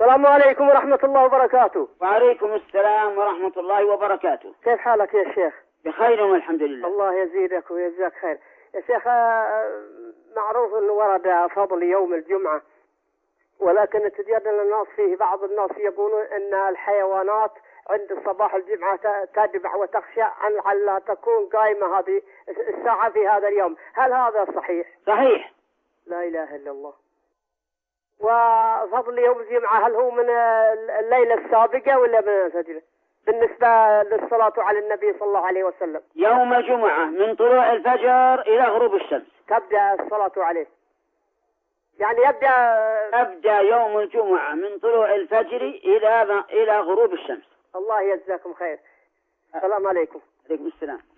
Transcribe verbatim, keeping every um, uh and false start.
السلام عليكم ورحمة الله وبركاته. وعليكم السلام ورحمة الله وبركاته. كيف حالك يا شيخ؟ بخير والحمد لله. الله يزيدك ويجزاك خير يا شيخ. معروف أنه ورد فضل يوم الجمعة، ولكن تجادل الناس فيه. بعض الناس يقولون أن الحيوانات عند صباح الجمعة تدبع وتخشى عن لا تكون قائمة هذه الساعة في هذا اليوم. هل هذا صحيح؟ صحيح. لا إله إلا الله. وفضل يوم الجمعة هل هو من الليلة السابقة ولا من الفجر بالنسبة للصلاة على النبي صلى الله عليه وسلم؟ يوم الجمعة من طلوع الفجر إلى غروب الشمس تبدأ الصلاة عليه، يعني يبدأ أبدأ يوم الجمعة من طلوع الفجر إلى إلى غروب الشمس. الله يجزاكم خير. السلام عليكم. عليكم السلام.